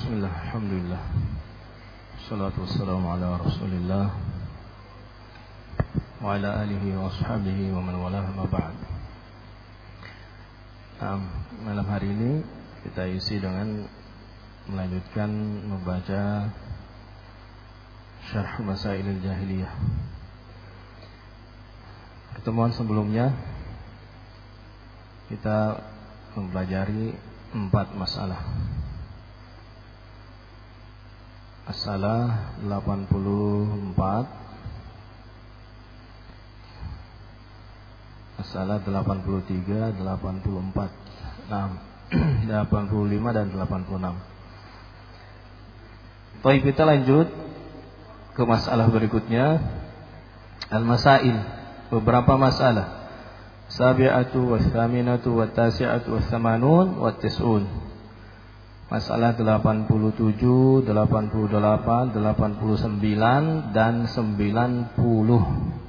Bismillah, alhamdulillah. Wassalatu wassalamu ala Rasulillah wa ala alihi wa ashabihi wa man walah, ma ba'd. Malam hari ini kita isi dengan melanjutkan membaca Syarh Masailil Jahiliyah. Pertemuan sebelumnya kita mempelajari 4 masalah. Masalah 84, masalah 83, 84, 85 dan 86. Baik, kita lanjut ke masalah berikutnya. Al-masail, beberapa masalah. Sabi'atu wa thaminatu wa tasi'atu wa thamanun wa tis'un. Masalah 87, 88, 89 dan 90.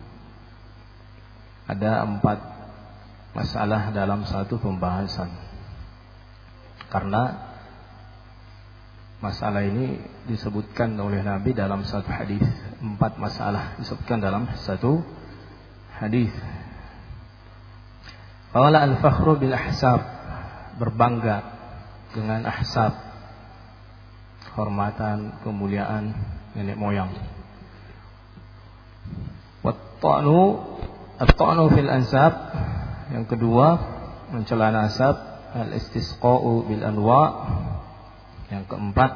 Ada 4 masalah dalam satu pembahasan. Karena masalah ini disebutkan oleh Nabi dalam satu hadis. 4 masalah disebutkan dalam satu hadis. Qala al-fakhru bil ahsab, berbangga dengan ahsab, hormatan, kemuliaan nenek moyang. At-ta'nu fil ansab, yang kedua mencela nasab. Al-istisqa'u bil anwa, yang keempat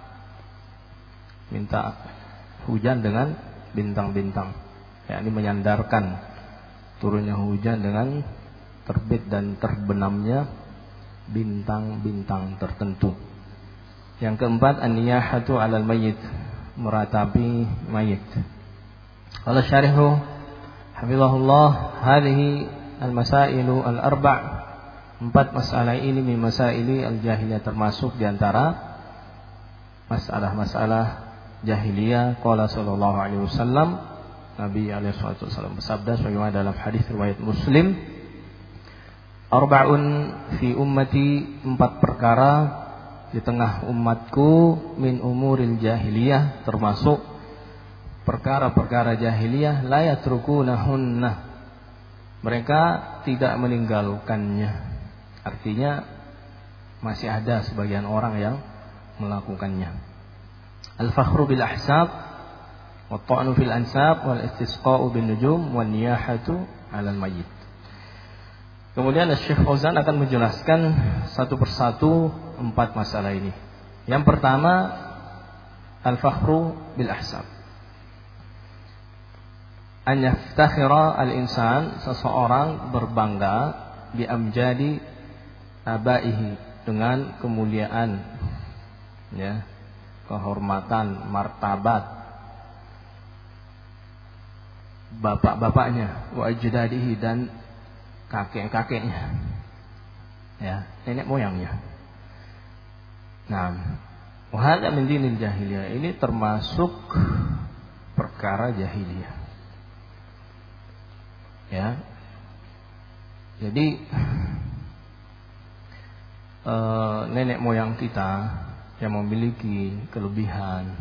minta hujan dengan bintang-bintang, yakni menyandarkan turunnya hujan dengan terbit dan terbenamnya bintang-bintang tertentu. Yang keempat, an-niyahatu 'alal mayyit, meratapi mayit. Qala syarihu hafizahullah, hadhihi al-masailu al-arba', 4 masalah ini min masaili al-jahiliyah, termasuk di antara masalah-masalah jahiliyah. Qala sallallahu alaihi wasallam, Nabi alaihi wasallam bersabda sebagaimana dalam hadis riwayat Muslim, arba'un fi ummati, 4 perkara di tengah umatku, min umuril jahiliyah, termasuk perkara-perkara jahiliyah, la yatrukunahunna, mereka tidak meninggalkannya. Artinya masih ada sebagian orang yang melakukannya. Al-fakhru bil ahsab, wa ta'nu fil ansab, wal istisqa'u bin nujum, wan niyahatu 'alal mayyit. Kemudian Syekh Fauzan akan menjelaskan satu persatu 4 masalah ini. Yang pertama, al-fakhru bil ahsab. An yaftakhira al-insan, seseorang berbangga, bi amjadi abaihi, dengan kemuliaan, ya, kehormatan, martabat bapak-bapaknya, wa ajdadihi, dan kakek-kakeknya, ya, nenek moyangnya. Nah, wa hadza min dinil jahiliyah, ini termasuk perkara jahiliyah. Ya. Jadi nenek moyang kita yang memiliki kelebihan,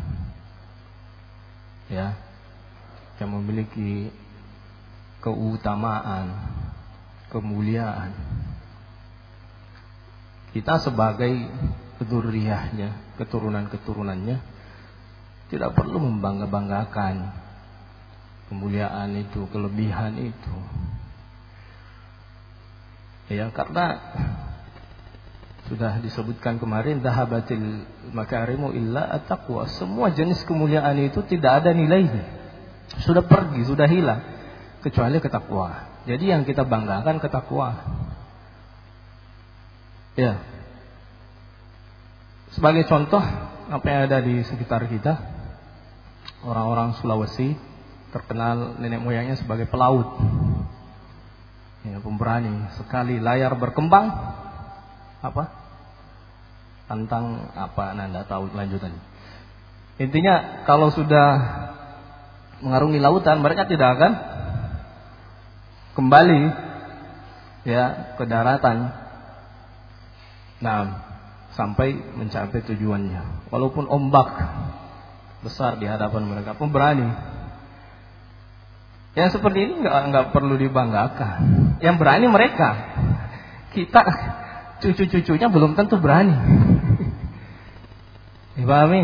ya, yang memiliki keutamaan, kemuliaan, kita sebagai dzurriyyahnya, keturunan-keturunannya, tidak perlu membangga-banggakan kemuliaan itu, kelebihan itu, ya, karena sudah disebutkan kemarin, dhahabatil makarimu illa at-taqwa, semua jenis kemuliaan itu tidak ada nilainya, sudah pergi, sudah hilang, kecuali ketakwaan. Jadi yang kita banggakan ketakwaan. Ya. Sebagai contoh apa yang ada di sekitar kita, orang-orang Sulawesi terkenal nenek moyangnya sebagai pelaut, ya, pemberani sekali. Layar berkembang, apa? Tantang apa? Anda tahu lanjutannya. Intinya kalau sudah mengarungi lautan, mereka tidak akan kembali, ya, ke daratan. Nah, sampai mencapai tujuannya. Walaupun ombak besar di hadapan mereka, pemberani. Yang seperti ini nggak perlu dibanggakan. Yang berani mereka. Kita cucu-cucunya belum tentu berani. Dipahami?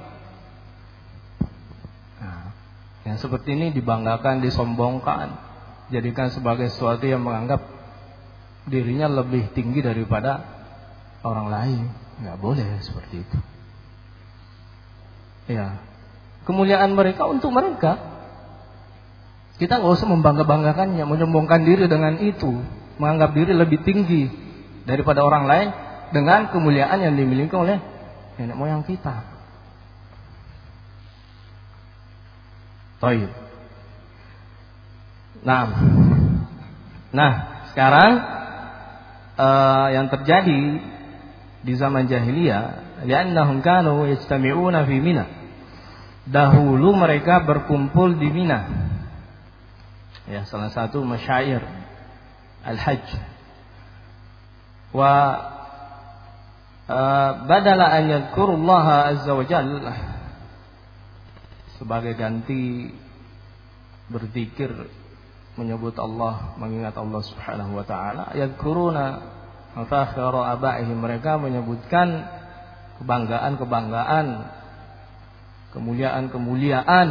Nah, yang seperti ini dibanggakan, disombongkan, jadikan sebagai sesuatu yang menganggap dirinya lebih tinggi daripada orang lain. Nggak boleh seperti itu. Ya, kemuliaan mereka untuk mereka. Kita nggak usah membangga-banggakannya, menyombongkan diri dengan itu, menganggap diri lebih tinggi daripada orang lain dengan kemuliaan yang dimiliki oleh nenek moyang kita. Baik. Nah, sekarang yang terjadi di zaman jahiliyah, li'annahum kanu yajtami'una fi Mina. Dahulu mereka berkumpul di Mina. Ya, salah satu masyair al-hajj. Wa badala an yadhkurullaha azza wa jalla, sebagai ganti berzikir menyebut Allah, mengingat Allah Subhanahu wa taala, yadhkuruna mafakhira abaihim, mereka menyebutkan kebanggaan-kebanggaan, kemuliaan-kemuliaan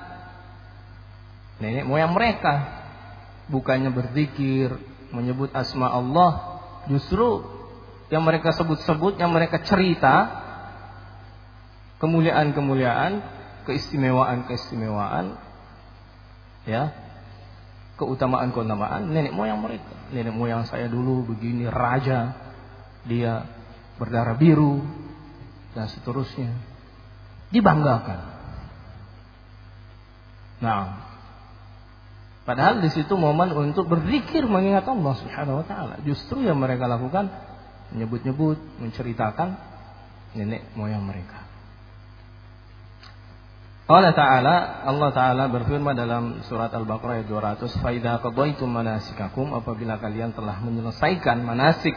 nenek moyang mereka. Bukannya berzikir, menyebut asma Allah, justru yang mereka sebut-sebut, yang mereka cerita kemuliaan-kemuliaan, keistimewaan-keistimewaan, ya, keutamaan-keutamaan nenek moyang mereka. Nenek moyang saya dulu begini, raja, dia berdarah biru, dan seterusnya. Dibanggakan. Nah, padahal di situ momen untuk berzikir mengingat Allah Subhanahu wa taala. Justru yang mereka lakukan menyebut-nyebut, menceritakan nenek moyang mereka. Allah Ta'ala berfirman dalam surat Al-Baqarah ayat 200, "Fa idza qadaytum manasikakum", apabila kalian telah menyelesaikan manasik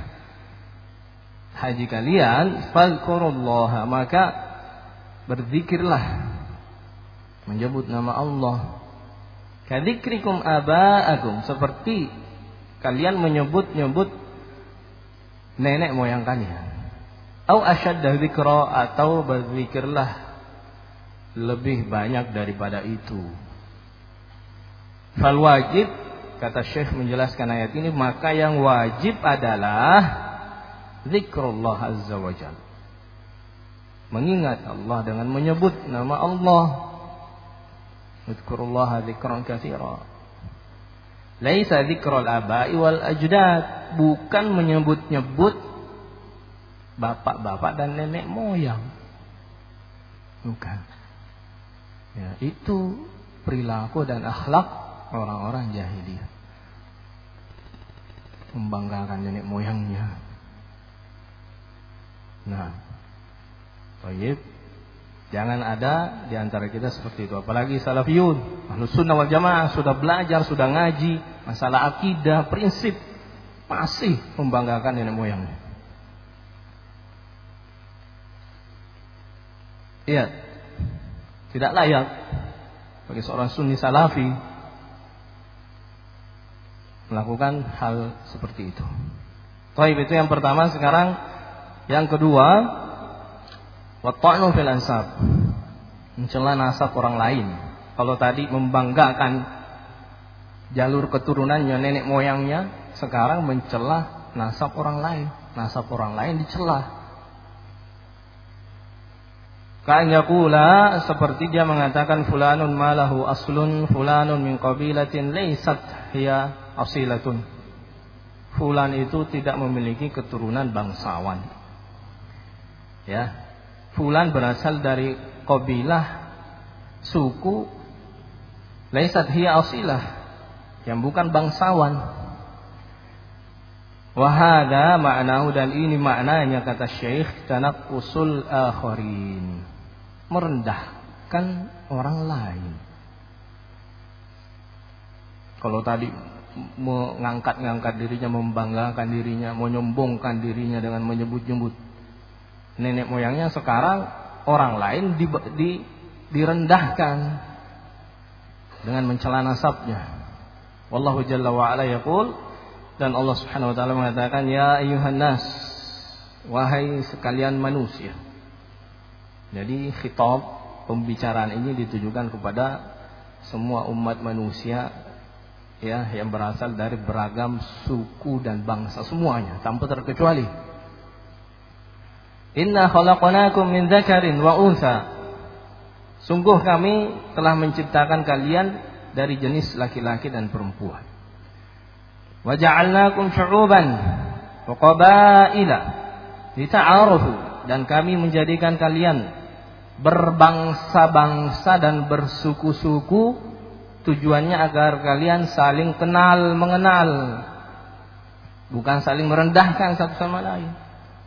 haji kalian, fadhkurullaha, maka berzikirlah, menyebut nama Allah. Kadzikrikum aba'akum, seperti kalian menyebut-nyebut nenek moyang kalian. Au asyadda dzikra, atau berzikirlah lebih banyak daripada itu. Fal wajib, kata Syekh menjelaskan ayat ini, maka yang wajib adalah zikrullah azza wa jalla, mengingat Allah dengan menyebut nama Allah. Zikrullaha dzikran katsira. Laisa dzikrul aba'i wal ajdad, bukan menyebut-nyebut bapak-bapak dan nenek moyang. Bukan. Ya, itu perilaku dan akhlak orang-orang jahiliyah. Membanggakan nenek moyangnya. Nah, baik. Jangan ada di antara kita seperti itu. Apalagi salafiyun, Ahlus Sunnah wal Jamaah, sudah belajar, sudah ngaji masalah akidah, prinsip, masih membanggakan nenek moyangnya. Iya, tidak layak bagi seorang Sunni Salafi melakukan hal seperti itu. Baik, itu yang pertama. Sekarang yang kedua, wa-ta'nu fil ansab, mencela nasab orang lain. Kalau tadi membanggakan jalur keturunannya, nenek moyangnya, sekarang mencela nasab orang lain. Nasab orang lain dicela. Ka'an yaqula, seperti dia mengatakan, fulanun malahu aslun, fulanun min qabilatin laysat hiya asilatun. Fulan itu tidak memiliki keturunan bangsawan. Ya. Fulan berasal dari qabilah, suku, laysat hiya asilah, yang bukan bangsawan. Wa hadza ma'nahu, dan ini maknanya, kata Syekh, tanaqqusul akharin, merendahkan orang lain. Kalau tadi mengangkat-ngangkat dirinya, membanggakan dirinya, menyombongkan dirinya dengan menyebut-nyebut nenek moyangnya, sekarang orang lain direndahkan dengan mencela nasabnya. Wallahu jalla wa ala yaqul, dan Allah Subhanahu wa taala mengatakan, ya ayyuhan nas, wahai sekalian manusia. Jadi khitab, pembicaraan ini ditujukan kepada semua umat manusia, ya, yang berasal dari beragam suku dan bangsa semuanya tanpa terkecuali. Inna khalaqnakum min dzakarin wa untha. Sungguh kami telah menciptakan kalian dari jenis laki-laki dan perempuan. Wa ja'alnakum syu'uban wa qabaila lita'arufu, dan kami menjadikan kalian berbangsa-bangsa dan bersuku-suku, tujuannya agar kalian saling kenal mengenal, bukan saling merendahkan satu sama lain.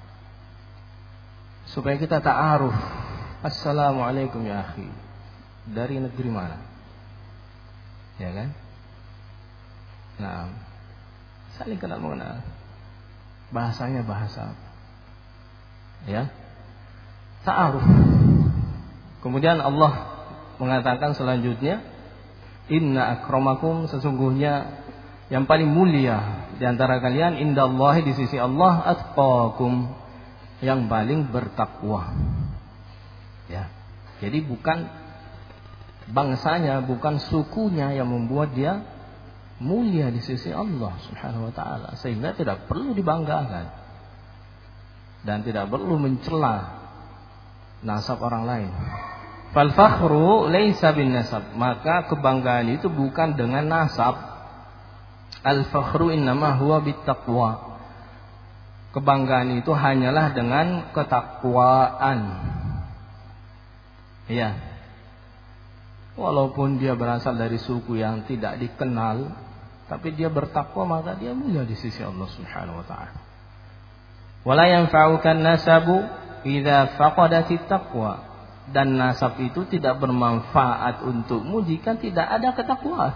Supaya kita ta'aruf. Assalamualaikum ya akhi, dari negeri mana? Ya kan? Nah, saling kenal mengenal. Bahasanya bahasa apa? Ya, ta'aruf. Kemudian Allah mengatakan selanjutnya, inna akramakum, sesungguhnya yang paling mulia di antara kalian, indallahi, di sisi Allah, atqakum, yang paling bertakwa. Ya, jadi bukan bangsanya, bukan sukunya yang membuat dia mulia di sisi Allah Subhanahu wa taala, sehingga tidak perlu dibanggakan dan tidak perlu mencela nasab orang lain. Fal fakhru laisa bin nasab, maka kebanggaan itu bukan dengan nasab. Al fakhru innama huwa bit taqwa. Kebanggaan itu hanyalah dengan ketakwaan. Ya. Walaupun dia berasal dari suku yang tidak dikenal, tapi dia bertakwa, maka dia mulia di sisi Allah Subhanahu wa taala. Wala yanfa'ukan nasabu idza faqadatit taqwa, dan nasab itu tidak bermanfaat untukmu jika tidak ada ketakwaan.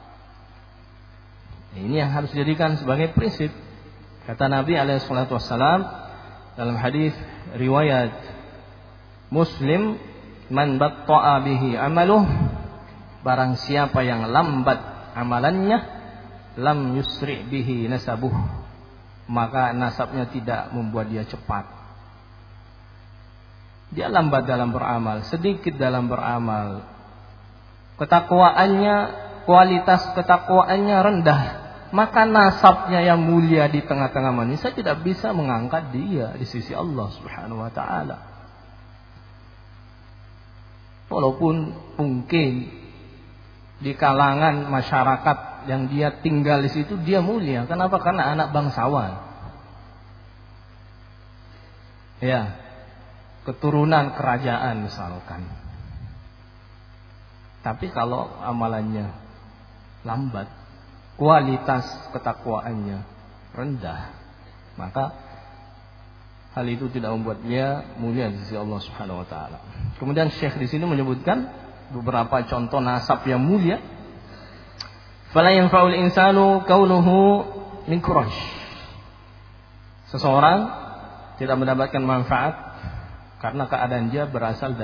Ini yang harus dijadikan sebagai prinsip. Kata Nabi alaihi salatu wassalam dalam hadis riwayat Muslim, man batta'a bihi amaluh, barang siapa yang lambat amalannya, lam yusri' bihi nasabuh, maka nasabnya tidak membuat dia cepat. Dia lambat dalam beramal, sedikit dalam beramal, ketakwaannya, kualitas ketakwaannya rendah, maka nasabnya yang mulia di tengah-tengah manusia tidak bisa mengangkat dia di sisi Allah Subhanahu wa taala. Walaupun mungkin di kalangan masyarakat yang dia tinggal di situ dia mulia. Kenapa? Karena anak bangsawan. Ya, keturunan kerajaan misalkan. Tapi kalau amalannya lambat, kualitas ketakwaannya rendah, maka hal itu tidak membuat dia mulia di sisi Allah Subhanahu wa taala. Kemudian Syekh di sini menyebutkan beberapa contoh nasab yang mulia. Fala yanfa'ul insanu kaunuhu min Quraisy. Seseorang tidak mendapatkan manfaat karena keadaan dia berasal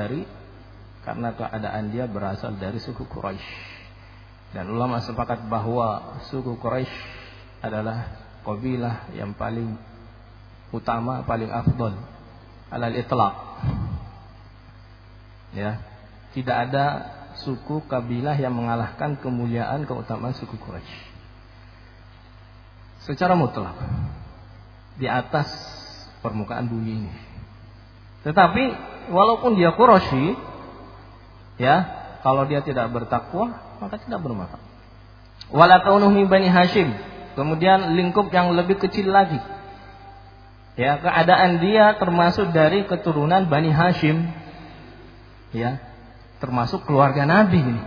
dari suku Quraisy. Dan ulama sepakat bahwa suku Quraisy adalah kabilah yang paling utama, paling afdal alal itlaq. Ya, tidak ada suku kabilah yang mengalahkan kemuliaan, keutamaan suku Quraisy secara mutlak di atas permukaan bumi ini. Tetapi walaupun dia Quraisy, ya, kalau dia tidak bertakwa maka tidak bermanfaat. Wala kaunuhu min Bani Hashim, kemudian lingkup yang lebih kecil lagi. Ya, keadaan dia termasuk dari keturunan Bani Hashim. Ya, termasuk keluarga Nabi ini.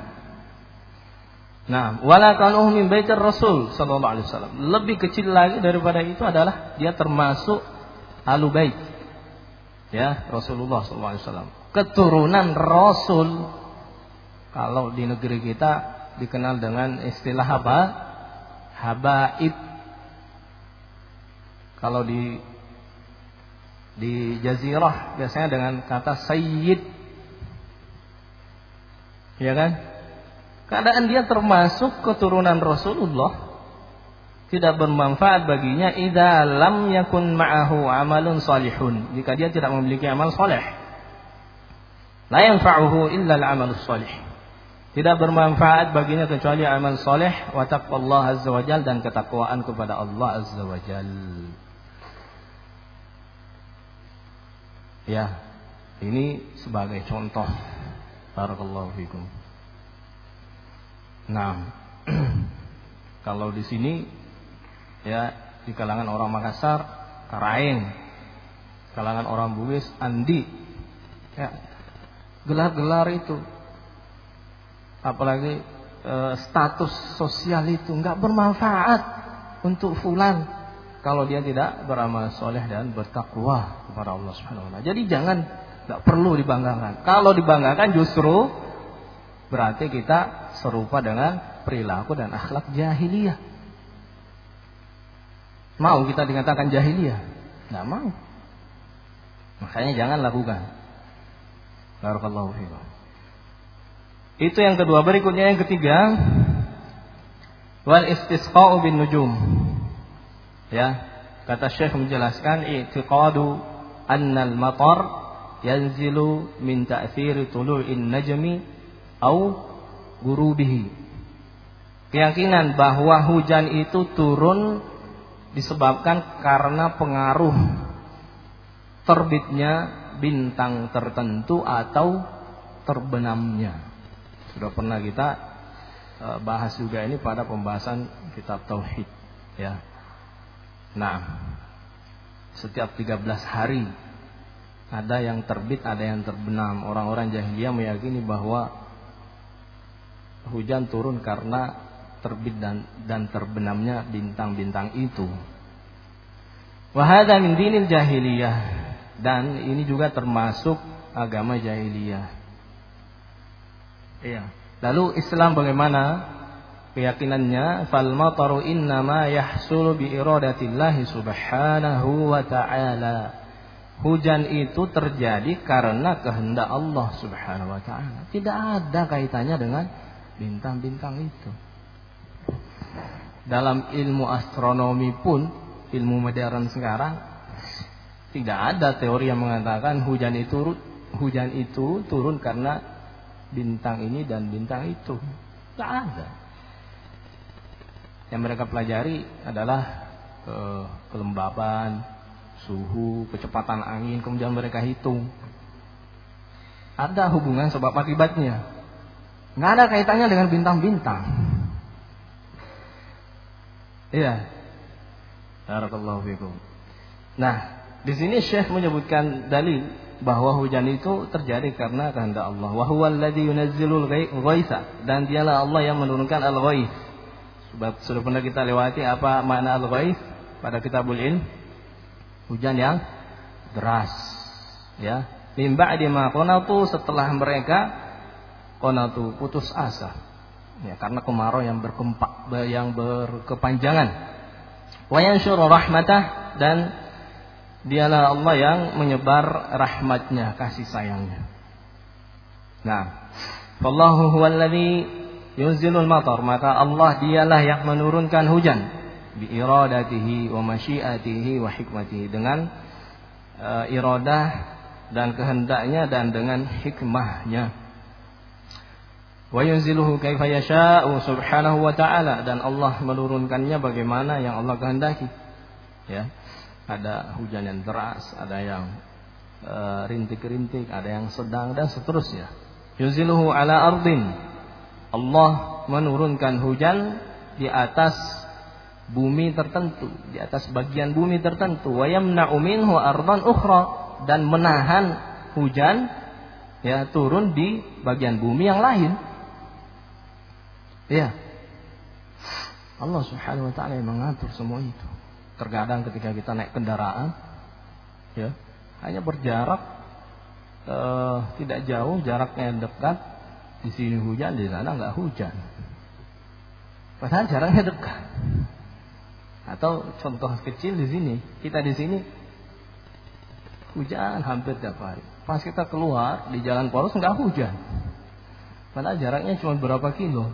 Nah, wala kaunuhu min baitir Rasul sallallahu alaihi wasallam. Lebih kecil lagi daripada itu adalah dia termasuk Ahlul Bait. Ya, Rasulullah sallallahu alaihi wasallam. Keturunan Rasul. Kalau di negeri kita dikenal dengan istilah apa? Habaib. Kalau di Di jazirah biasanya dengan kata sayyid. Ya kan? Keadaan dia termasuk keturunan Rasulullah, tidak bermanfaat baginya idza lam yakun ma'ahu amalun salihun, jika dia tidak memiliki amal saleh. La yanfa'uhu illa al-amalus salih. Tidak bermanfaat baginya kecuali amal saleh, wa taqwallah azza wajal, dan ketakwaan kepada Allah azza wajal. Ya, ini sebagai contoh. Barakallahu fikum. Nah, kalau di sini ya di kalangan orang Makassar, Karaeng, kalangan orang Bugis, Andi, ya, gelar-gelar itu, apalagi status sosial itu nggak bermanfaat untuk fulan kalau dia tidak beramal soleh dan bertakwa kepada Allah Subhanahu wa taala. Jadi nggak perlu dibanggakan. Kalau dibanggakan justru berarti kita serupa dengan perilaku dan akhlak jahiliyah. Mau kita dikatakan jahiliyah? Nggak mau. Makanya jangan lakukan. Barakallahu fiikum. Itu yang kedua. Berikutnya yang ketiga, wal istisqa'u bin nujum. Ya, kata Syekh menjelaskan i'tiqadu annal matar yanzilu min ta'thiri tulu'in najmi au gurubihi. Keyakinan bahwa hujan itu turun disebabkan karena pengaruh terbitnya bintang tertentu atau terbenamnya. Sudah pernah kita bahas juga ini pada pembahasan kitab tauhid, ya. Nah, setiap 13 hari ada yang terbit, ada yang terbenam. Orang-orang jahiliyah meyakini bahwa hujan turun karena terbit dan terbenamnya bintang-bintang itu. Wa hadza min dinil jahiliyah, dan ini juga termasuk agama jahiliyah. Iya. Lalu Islam bagaimana keyakinannya? Fal mataru innama yahsulu bi iradatillahi subhanahu wa ta'ala. Hujan itu terjadi karena kehendak Allah Subhanahu wa taala. Tidak ada kaitannya dengan bintang-bintang itu. Dalam ilmu astronomi pun, ilmu modern sekarang, tidak ada teori yang mengatakan hujan itu turun karena bintang ini dan bintang itu. Tidak ada. Yang mereka pelajari adalah kelembaban, suhu, kecepatan angin, kemudian mereka hitung. Ada hubungan sebab akibatnya. Nggak ada kaitannya dengan bintang-bintang. Iya. Barakallahu fikum. Nah, di sini Syekh menyebutkan dalil bahwa hujan itu terjadi karena kehendak Allah. Wa huwal ladzi yunazzilul ghaitsa, dan dialah Allah yang menurunkan al-ghaits. Sudah pernah kita lewati apa makna al-ghaits pada kitabul ilm. Hujan yang deras, ya. Min ba'di ma qanatu, setelah mereka qanatu, putus asa, ya, karena kemarau yang berkepanjangan. Wa yansyuru rahmatah, dan dialah Allah yang menyebar rahmatnya, kasih sayangnya. Nah, wallahu huwallazi yunzilul matar, maka Allah dialah yang menurunkan hujan bi iradatihi wa masyiatihi wa hikmatihi, dengan iradah dan kehendaknya dan dengan hikmahnya. Wa yunziluhu kaifa yasha'u subhanahu wa ta'ala, dan Allah menurunkannya bagaimana yang Allah kehendaki, ya. Ada hujan yang deras, ada yang rintik-rintik, ada yang sedang, dan seterusnya. Yunziluhu ala ardin, Allah menurunkan hujan di atas bumi tertentu, di atas bagian bumi tertentu. Wa yamna'u minhu ardan ukhra, dan menahan hujan, ya, turun di bagian bumi yang lain. Ya, Allah Subhanahu wa taala yang mengatur semua itu. Terkadang ketika kita naik kendaraan, ya, hanya berjarak tidak jauh, jaraknya dekat, di sini hujan, di sana nggak hujan. Padahal jaraknya dekat. Atau contoh kecil di sini, kita di sini Hujan hampir tiap hari. Pas kita keluar di jalan poros nggak hujan. Padahal jaraknya cuma berapa kilo.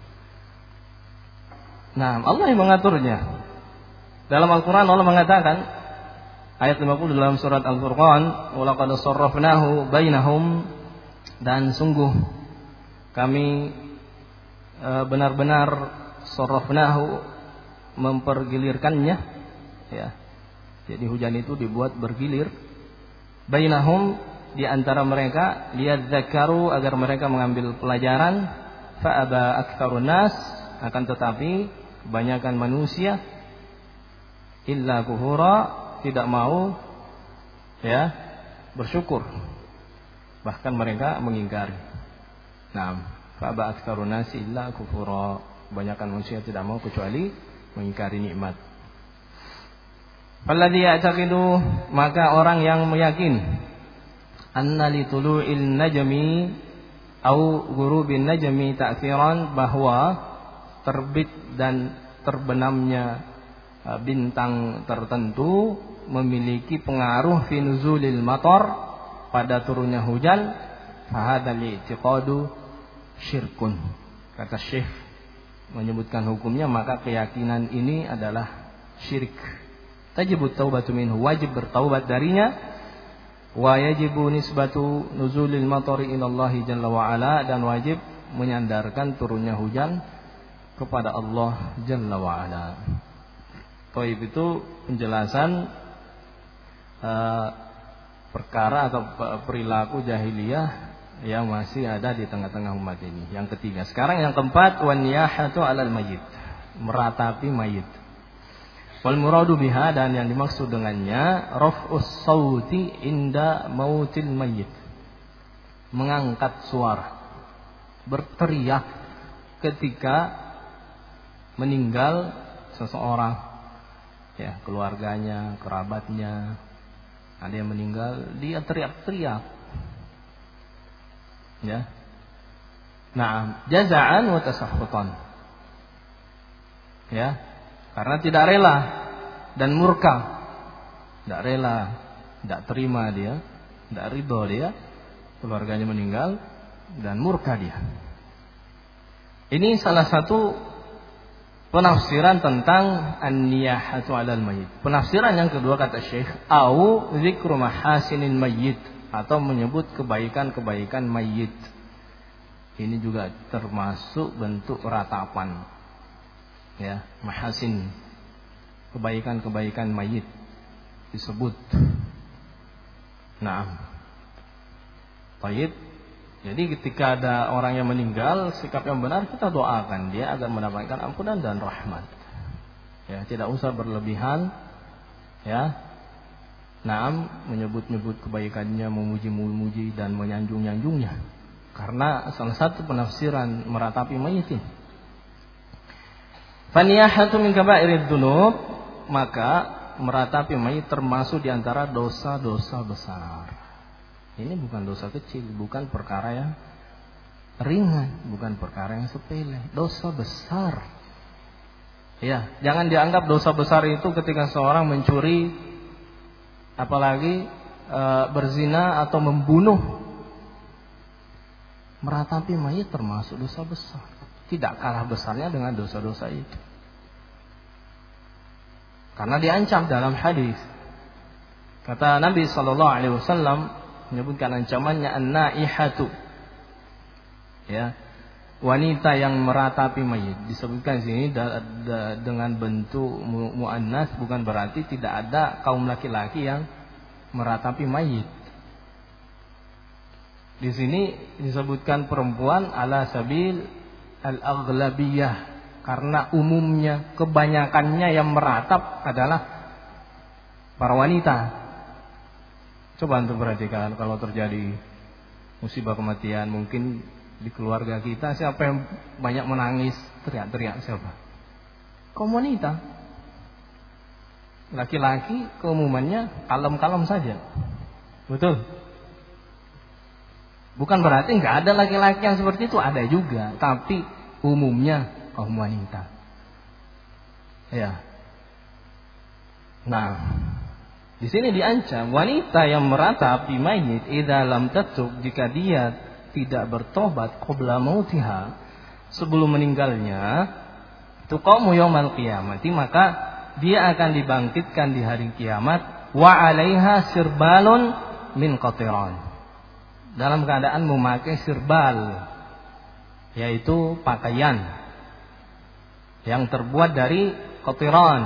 Nah, Allah yang mengaturnya. Dalam Al-Quran Allah mengatakan ayat 50 dalam surat Al-Furqan, walaqad sarrafnahu bainahum, dan sungguh kami benar-benar sarrafnahu, mempergilirkannya, ya. Jadi hujan itu dibuat bergilir, bainahum, di antara mereka, liyadzakkaru, agar mereka mengambil pelajaran, fa'aba aktsarun nas, akan tetapi kebanyakan manusia illa kufura, tidak mau, ya, bersyukur, bahkan mereka mengingkari. Nah, fa'aba aktsarun nas illa kufura, kebanyakan manusia tidak mau kecuali mengingkari nikmat. Falladhi ya'taqidu, maka orang yang meyakin, anna li tulu'il najmi au ghurubin najmi ta'thiran, bahwa terbit dan terbenamnya bintang tertentu memiliki pengaruh fi nuzulil matar, pada turunnya hujan, fahadha li'tiqadu syirkun. Kata Syekh menyebutkan hukumnya, maka keyakinan ini adalah syirik. Tajibut taubatu minhu, wajib bertaubat darinya, wa yajibu nisbatu nuzulil matari ilallahi jalla wa ala, dan wajib menyandarkan turunnya hujan kepada Allah jalla wa ala. Taib itu penjelasan perkara atau perilaku jahiliyah yang masih ada di tengah-tengah umat ini. Yang ketiga. Sekarang yang keempat, wan niyahatu 'alal mayyit, meratapi mayit. Wal muradu biha, dan yang dimaksud dengannya, raf'us sauti inda mautil mayyit, mengangkat suara, berteriak ketika meninggal seseorang, ya, keluarganya, kerabatnya, ada yang meninggal, dia teriak-teriak, ya. Nah, jaza'an wa tasahhutan, ya, karena tidak rela dan murka, tidak rela, tidak terima dia, tidak ridho dia, keluarganya meninggal, dan murka dia. Ini salah satu penafsiran tentang an-niyahatu 'alal mayyit. Penafsiran yang kedua kata Syekh, au dzikru mahasinil mayyit, atau menyebut kebaikan-kebaikan mayyit. Ini juga termasuk bentuk ratapan, ya, mahasin, kebaikan-kebaikan mayyit disebut. Nah, baik. Jadi ketika ada orang yang meninggal, sikap yang benar kita doakan dia agar mendapatkan ampunan dan rahmat. Ya, tidak usah berlebihan, ya. Naam, menyebut-nyebut kebaikannya, memuji-muji dan menyanjung-nyanjungnya. Karena salah satu penafsiran meratapi mayit ini. Faniyahatu min kaba'irid dzunub, maka meratapi mayit termasuk di antara dosa-dosa besar. Ini bukan dosa kecil, bukan perkara yang ringan, bukan perkara yang sepele, dosa besar. Ya, jangan dianggap dosa besar itu ketika seorang mencuri, apalagi berzina atau membunuh. Meratapi mayit termasuk dosa besar. Tidak kalah besarnya dengan dosa-dosa itu. Karena diancam dalam hadis. Kata Nabi SAW menyebutkan ancamannya an-naihatu. Ya, wanita yang meratapi mayit. Disebutkan sini dengan bentuk muannas, bukan berarti tidak ada kaum laki-laki yang meratapi mayit. Di sini disebutkan perempuan ala sabil al-aghlabiyah, karena umumnya, kebanyakannya yang meratap adalah para wanita. Coba antum perhatikan, kalau terjadi musibah kematian, mungkin di keluarga kita siapa yang banyak menangis, teriak-teriak, siapa? Kaum wanita. Laki-laki keumumannya kalem-kalem saja. Betul? Bukan berarti nggak ada laki-laki yang seperti itu, ada juga, tapi umumnya kaum wanita. Ya. Nah, Di sini diancam wanita yang meratapi mayit idza lam tatub, jika dia tidak bertobat qabla mautiha, sebelum meninggalnya, tuqamu yaumal qiyamati, maka dia akan dibangkitkan di hari kiamat, wa 'alaiha sirbalun min qatiran, dalam keadaan memakai sirbal, yaitu pakaian yang terbuat dari qatiran.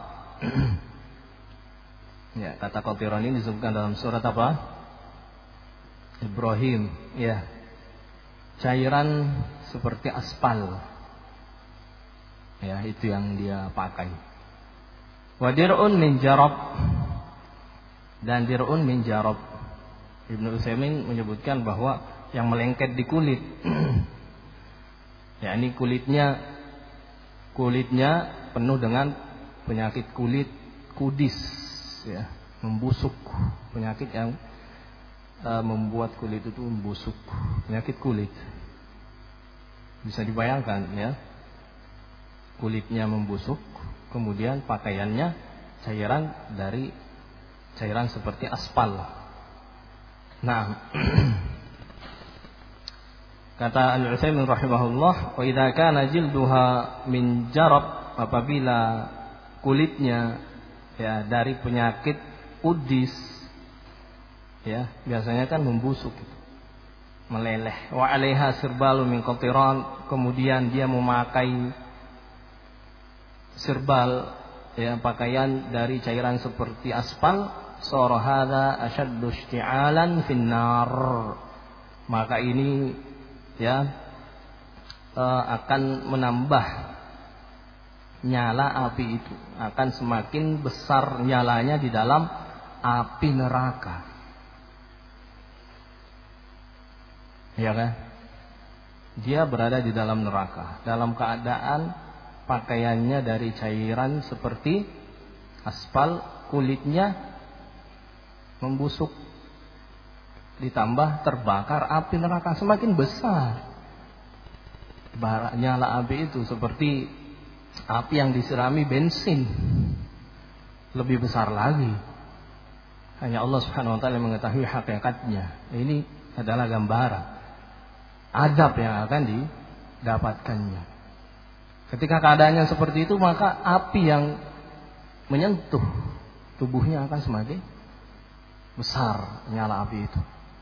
Ya, kata qatiran ini disebutkan dalam surat apa? Ibrahim, ya. Cairan seperti aspal. Ya, itu yang dia pakai. Wa dir'un min jarab, dan dir'un min jarab. Ibnu Utsaimin menyebutkan bahwa yang melengket di kulit. Ya, ini kulitnya penuh dengan penyakit kulit kudis, ya, membusuk, penyakit yang membuat kulit itu membusuk, penyakit kulit. Bisa dibayangkan, ya, kulitnya membusuk, kemudian pakaiannya cairan seperti aspal. Nah, kata Al-Utsaimin rahimahullah, wa idza kana jilduha min jarab, apabila kulitnya, ya, dari penyakit kudis, ya, biasanya kan membusuk, meleleh. Wa 'alaiha sirbalun min qatiran, kemudian dia memakai sirbal, ya, pakaian dari cairan seperti aspal, sara hadza ashaddu ishti'alan finnar, maka ini, ya, akan menambah nyala api itu, akan semakin besar nyalanya di dalam api neraka. Ya kan? Dia berada di dalam neraka dalam keadaan pakaiannya dari cairan seperti aspal, kulitnya membusuk, ditambah terbakar api neraka, semakin besar nyala api itu, seperti api yang disirami bensin, lebih besar lagi. Hanya Allah Subhanahu wa taala mengetahui hakikatnya. Ini adalah gambaran azab yang akan didapatkannya. Ketika keadaannya seperti itu, maka api yang menyentuh tubuhnya akan semakin besar nyala api itu.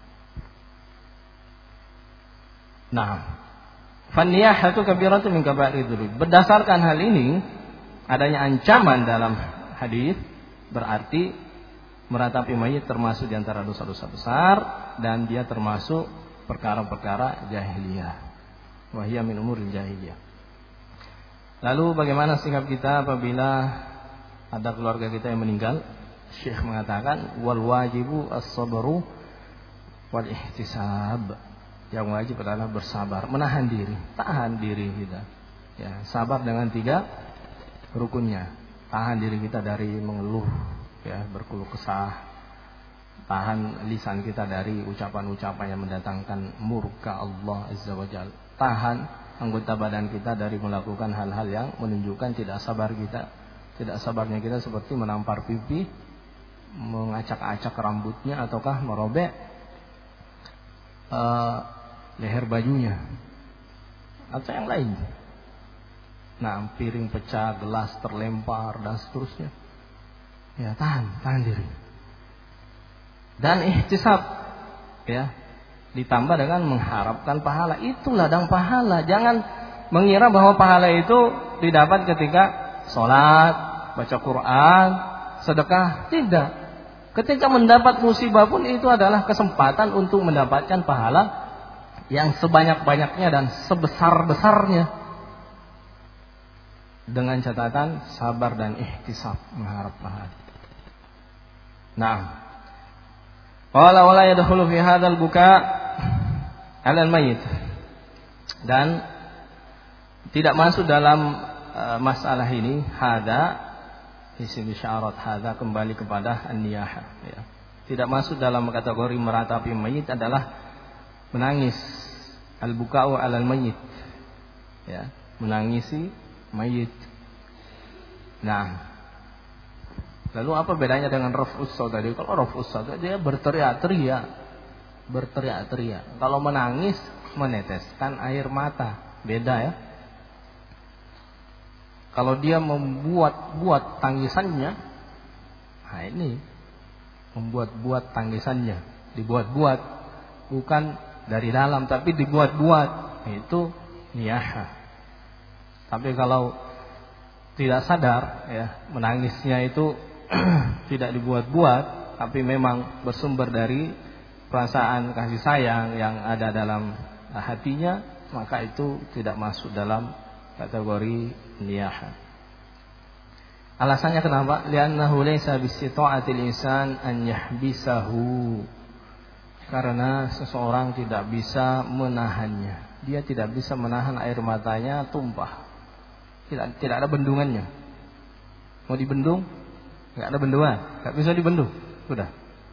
Nah, fanniyahatu kabiratun min kaba'iril dzunub. Berdasarkan hal ini, adanya ancaman dalam hadis, berarti meratapi mayit termasuk di antara dosa-dosa besar, dan dia termasuk perkara-perkara jahiliyah. Wa hiya min umuril jahiliyah. Lalu bagaimana sikap kita apabila ada keluarga kita yang meninggal? Syekh mengatakan wal wajibu as-sabru wal ihtisab. Yang wajib adalah bersabar, menahan diri, tahan diri kita. Ya, sabar dengan 3 rukunnya. Tahan diri kita dari mengeluh, ya, berkeluh kesah. Tahan lisan kita dari ucapan-ucapan yang mendatangkan murka Allah Azza wa Jalla. Tahan anggota badan kita dari melakukan hal-hal yang menunjukkan tidak sabar kita. Tidak sabarnya kita seperti menampar pipi, mengacak-acak rambutnya, ataukah merobek leher bajunya, atau yang lain. Nah, piring pecah, gelas terlempar, dan seterusnya. Ya, tahan diri. Dan ihtisab, ya, ditambah dengan mengharapkan pahala. Itu ladang pahala. Jangan mengira bahwa pahala itu didapat ketika sholat, baca Quran, sedekah. Tidak. Ketika mendapat musibah pun itu adalah kesempatan untuk mendapatkan pahala yang sebanyak-banyaknya dan sebesar-besarnya, dengan catatan sabar dan ihtisab, mengharap pahala. Nah, wala yadkhulu fi hadzal buka 'alal mayyit, dan tidak masuk dalam masalah ini hadza isim isyarat, hadza kembali kepada an-niyahah, ya. Tidak masuk dalam kategori meratapi mayit adalah menangis, al-buka'u 'alal mayyit, ya, menangisi mayit. Nah, Lalu apa bedanya dengan raf'us shaut tadi? Kalau raf'us shaut dia berteriak-teriak. Kalau menangis meneteskan air mata. Beda ya. Kalau dia membuat tangisannya, nah ini membuat tangisannya, dibuat-buat, bukan dari dalam tapi dibuat-buat, itu niyaha. Tapi kalau tidak sadar ya, menangisnya itu tidak dibuat-buat, tapi memang bersumber dari perasaan kasih sayang yang ada dalam hatinya, maka itu tidak masuk dalam kategori niyaha. Alasannya kenapa? Li'annahu laysa bisita'atil insan an yahbisahu. Karena seseorang tidak bisa menahannya. Dia tidak bisa menahan air matanya tumpah. Tidak ada bendungannya. Mau dibendung? Enggak ada bendungan, enggak bisa dibendung. Sudah.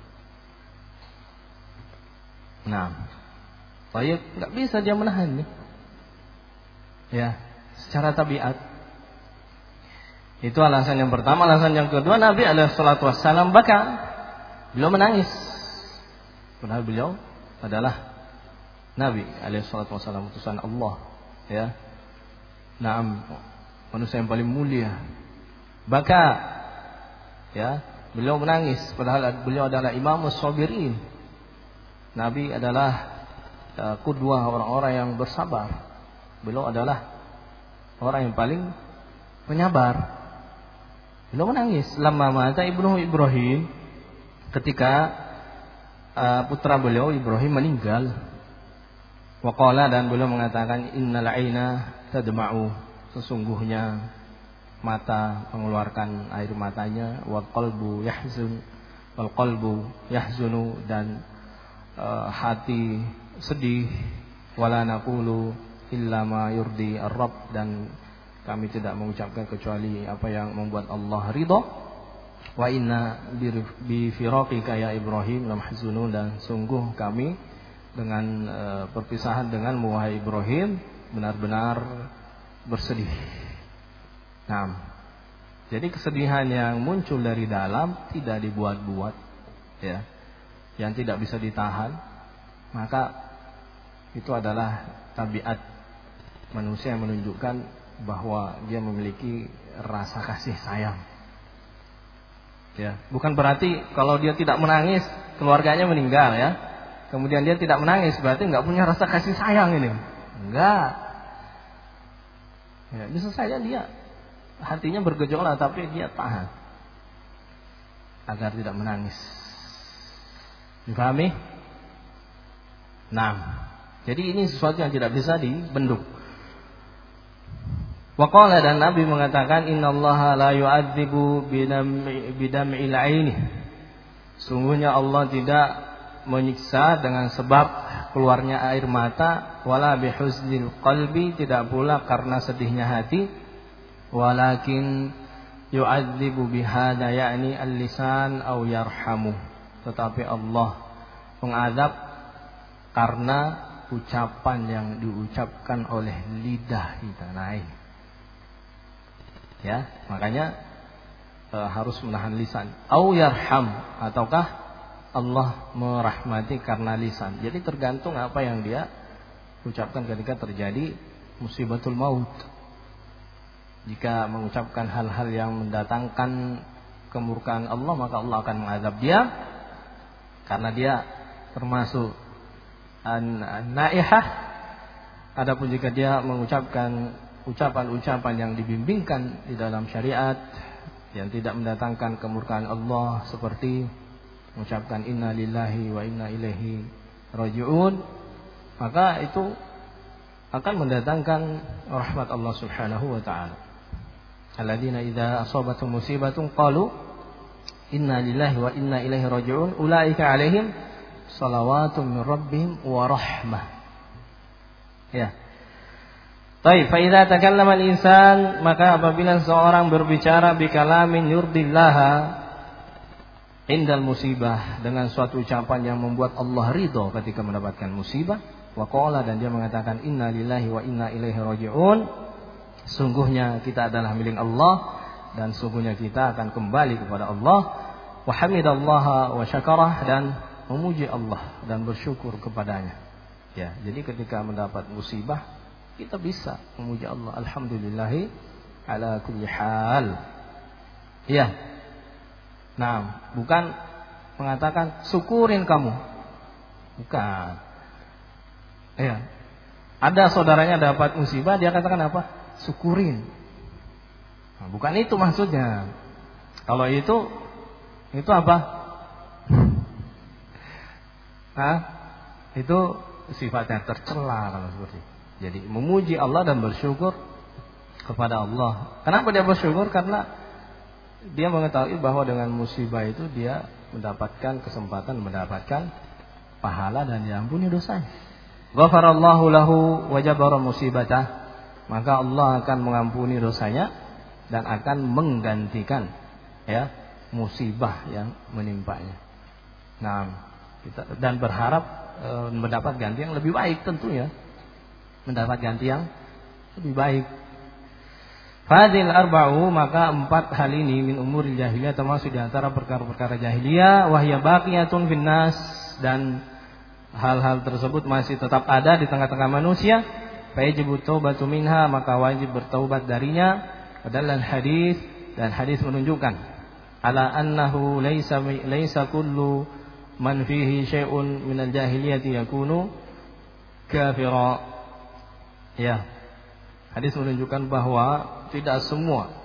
Nah, baik, enggak bisa dia menahannya. Ya, secara tabiat. Itu alasan yang pertama. Alasan yang kedua, Nabi SAW baka. Beliau menangis. Padahal beliau adalah Nabi SAW, utusan Allah. Ya, Naam, manusia yang paling mulia. Baka, ya, beliau menangis. Padahal beliau adalah imamus sabirin. Nabi adalah qudwah orang-orang yang bersabar. Beliau adalah orang yang paling penyabar. Beliau menangis. Lama mata ibnu Ibrahim, ketika putra beliau Ibrahim meninggal. Waqala, dan beliau mengatakan innal aina tadma'u, sesungguhnya mata mengeluarkan air matanya, wal qalbu yahzunu, dan hati sedih, wala naqulu illa ma yurdi ar-rabb, dan kami tidak mengucapkan kecuali apa yang membuat Allah ridha. Wa inna bi firaqika ya Ibrahim lamahzunun, dan sungguh kami dengan perpisahan denganmu wahai Ibrahim benar-benar bersedih. Nah, jadi kesedihan yang muncul dari dalam tidak dibuat-buat, ya, yang tidak bisa ditahan, maka itu adalah tabiat manusia yang menunjukkan bahwa dia memiliki rasa kasih sayang. Ya, bukan berarti kalau dia tidak menangis keluarganya meninggal ya. Kemudian dia tidak menangis berarti enggak punya rasa kasih sayang ini. Enggak. Ya, bisa saja dia hatinya bergejolak tapi dia tahan agar tidak menangis. Dipahami? Nah, jadi ini sesuatu yang tidak bisa dibendung. Waqala, dan Nabi mengatakan innallaha la yu'adzibu bidam'il 'aini. Sungguhnya Allah tidak menyiksa dengan sebab keluarnya air mata, wala bihuznil qalbi, tidak pula karena sedihnya hati, walakin yu'adzibu bihada ya'ni al-lisan aw yarhamu. Tetapi Allah mengadab karena ucapan yang diucapkan oleh lidah kita naik. Ya, makanya harus menahan lisan. Au yarham, ataukah Allah merahmati karena lisan. Jadi tergantung apa yang dia ucapkan ketika terjadi musibatul maut. Jika mengucapkan hal-hal yang mendatangkan kemurkaan Allah, maka Allah akan mengadab dia karena dia termasuk an-naihah. Adapun jika dia mengucapkan ucapan-ucapan yang dibimbingkan di dalam syariat yang tidak mendatangkan kemurkaan Allah, seperti mengucapkan inna lillahi wa inna ilaihi raji'un, maka itu akan mendatangkan rahmat Allah Subhanahu wa taala. Alladzina idza asabatuhum musibatun qalu inna lillahi wa inna ilaihi raji'un ulaika alaihim salawatun min rabbihim wa rahmah. Ya. Baik, fa idza takallama al-insan, maka apabila seorang berbicara bi kalamin yurdillaha indal musibah, dengan suatu ucapan yang membuat Allah ridho ketika mendapatkan musibah, wa qala, dan dia mengatakan inna lillahi wa inna ilaihi raji'un, sungguhnya kita adalah milik Allah dan sungguhnya kita akan kembali kepada Allah. Wa hamidallaha wa syakarah, dan memuji Allah dan bersyukur kepadanya. Ya, jadi ketika mendapat musibah kita bisa memuji Allah. Alhamdulillahi ala kulli hal. Ya. Nah, bukan mengatakan syukurin kamu. Bukan. Ya. Ada saudaranya dapat musibah, dia katakan apa? Syukurin. Nah, bukan itu maksudnya. Kalau itu apa? Nah, itu sifatnya tercela kalau seperti itu. Jadi memuji Allah dan bersyukur kepada Allah. Kenapa dia bersyukur? Karena dia mengetahui bahwa dengan musibah itu dia mendapatkan kesempatan, mendapatkan pahala dan diampuni dosanya. Ghafarallahu lahu wa jabara musibatah. Maka Allah akan mengampuni dosanya dan akan menggantikan ya musibah yang menimpanya. Nah, kita dan berharap mendapat ganti yang lebih baik tentunya. Mendapat ganti yang lebih baik. Fadil arba'u, maka 4 hal ini min umuril jahiliyah, termasuk di antara perkara-perkara jahiliyah, wahya baqiyatun finnas, dan hal-hal tersebut masih tetap ada di tengah-tengah manusia. Fayajibu taubatu minha, maka wajib bertaubat darinya. Padahal hadis, dan hadis menunjukkan ala annahu laisa kullu man fihi syai'un minal jahiliyati yakunu kafira. Ya. Hadis menunjukkan bahwa tidak semua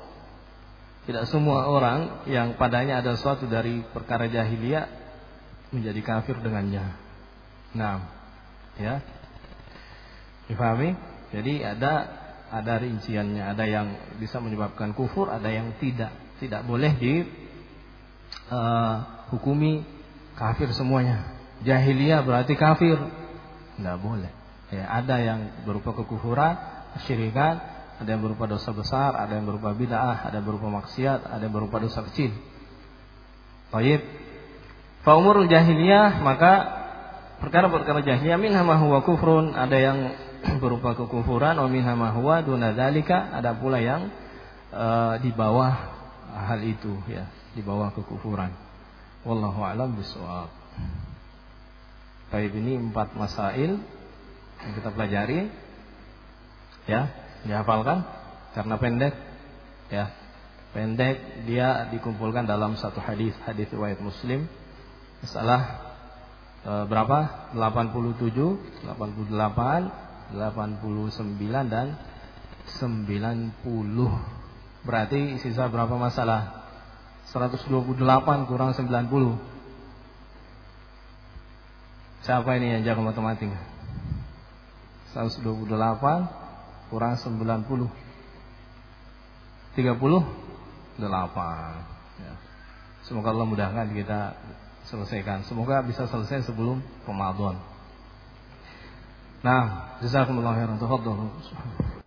orang yang padanya ada sesuatu dari perkara jahiliyah menjadi kafir dengannya. Nah, ya. Difahami? Jadi ada rinciannya, ada yang bisa menyebabkan kufur, ada yang tidak boleh hukumi kafir semuanya. Jahiliyah berarti kafir. Enggak boleh. Ya, ada yang berupa kekufuran, kesyirikan, ada yang berupa dosa besar, ada yang berupa bid'ah, ada yang berupa maksiat, ada yang berupa dosa kecil. Baik. Fa umurul jahiliyah, maka perkara-perkara jahiliyah minha ma huwa kufrun, ada yang berupa kekufuran, wa minha ma huwa duna dzalika, ada pula yang di bawah hal itu ya, di bawah kekufuran. Wallahu a'lam bishawab. Baik, ini 4 masail yang kita pelajari. Ya, dihafalkan karena pendek. Ya. Pendek, dia dikumpulkan dalam satu hadis riwayat Muslim. Masalah berapa? 87, 88, 89 dan 90. Berarti sisa berapa masalah? 128 kurang 90. Siapa ini yang jago matematika? 128 kurang 90. 38. Ya. Semoga Allah mudahkan kita selesaikan. Semoga bisa selesai sebelum Ramadan. Nah, jazakumullahu khairan. Tafadhal.